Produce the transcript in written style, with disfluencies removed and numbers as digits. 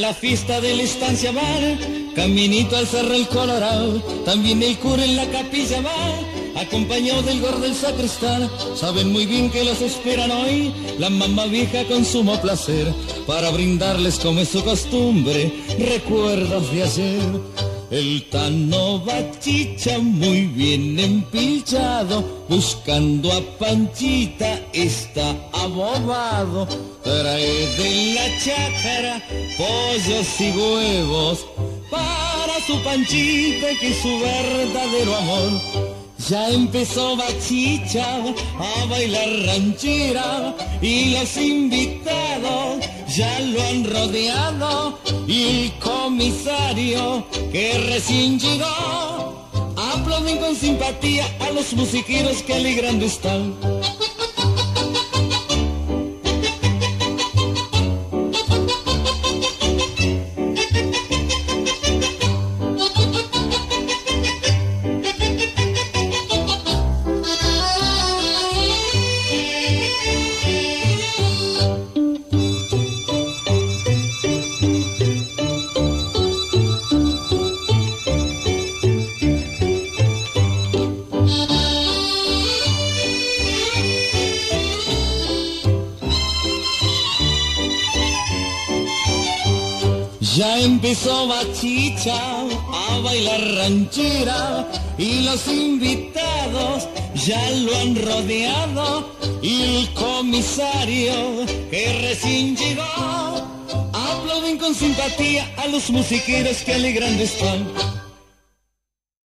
la fiesta de la estancia bar, caminito al Cerro el Colorado, también el cura en la capilla va, acompañado del gordo del sacristán. Saben muy bien que los esperan hoy la mamá vieja con sumo placer, para brindarles como es su costumbre, recuerdos de ayer. El Tano Bachicha muy bien empilchado, buscando a Panchita está abobado. Trae de la chácara pollos y huevos para su Panchita, que es su verdadero amor. Ya empezó Bachicha a bailar ranchera y los invitados ya lo han rodeado, y el comisario que recién llegó aplauden con simpatía a los musiqueros que alegrando están. Ya empezó Bachicha a bailar ranchera y los invitados ya lo han rodeado, y el comisario que recién llegó aplauden con simpatía a los musiqueros que alegrando están.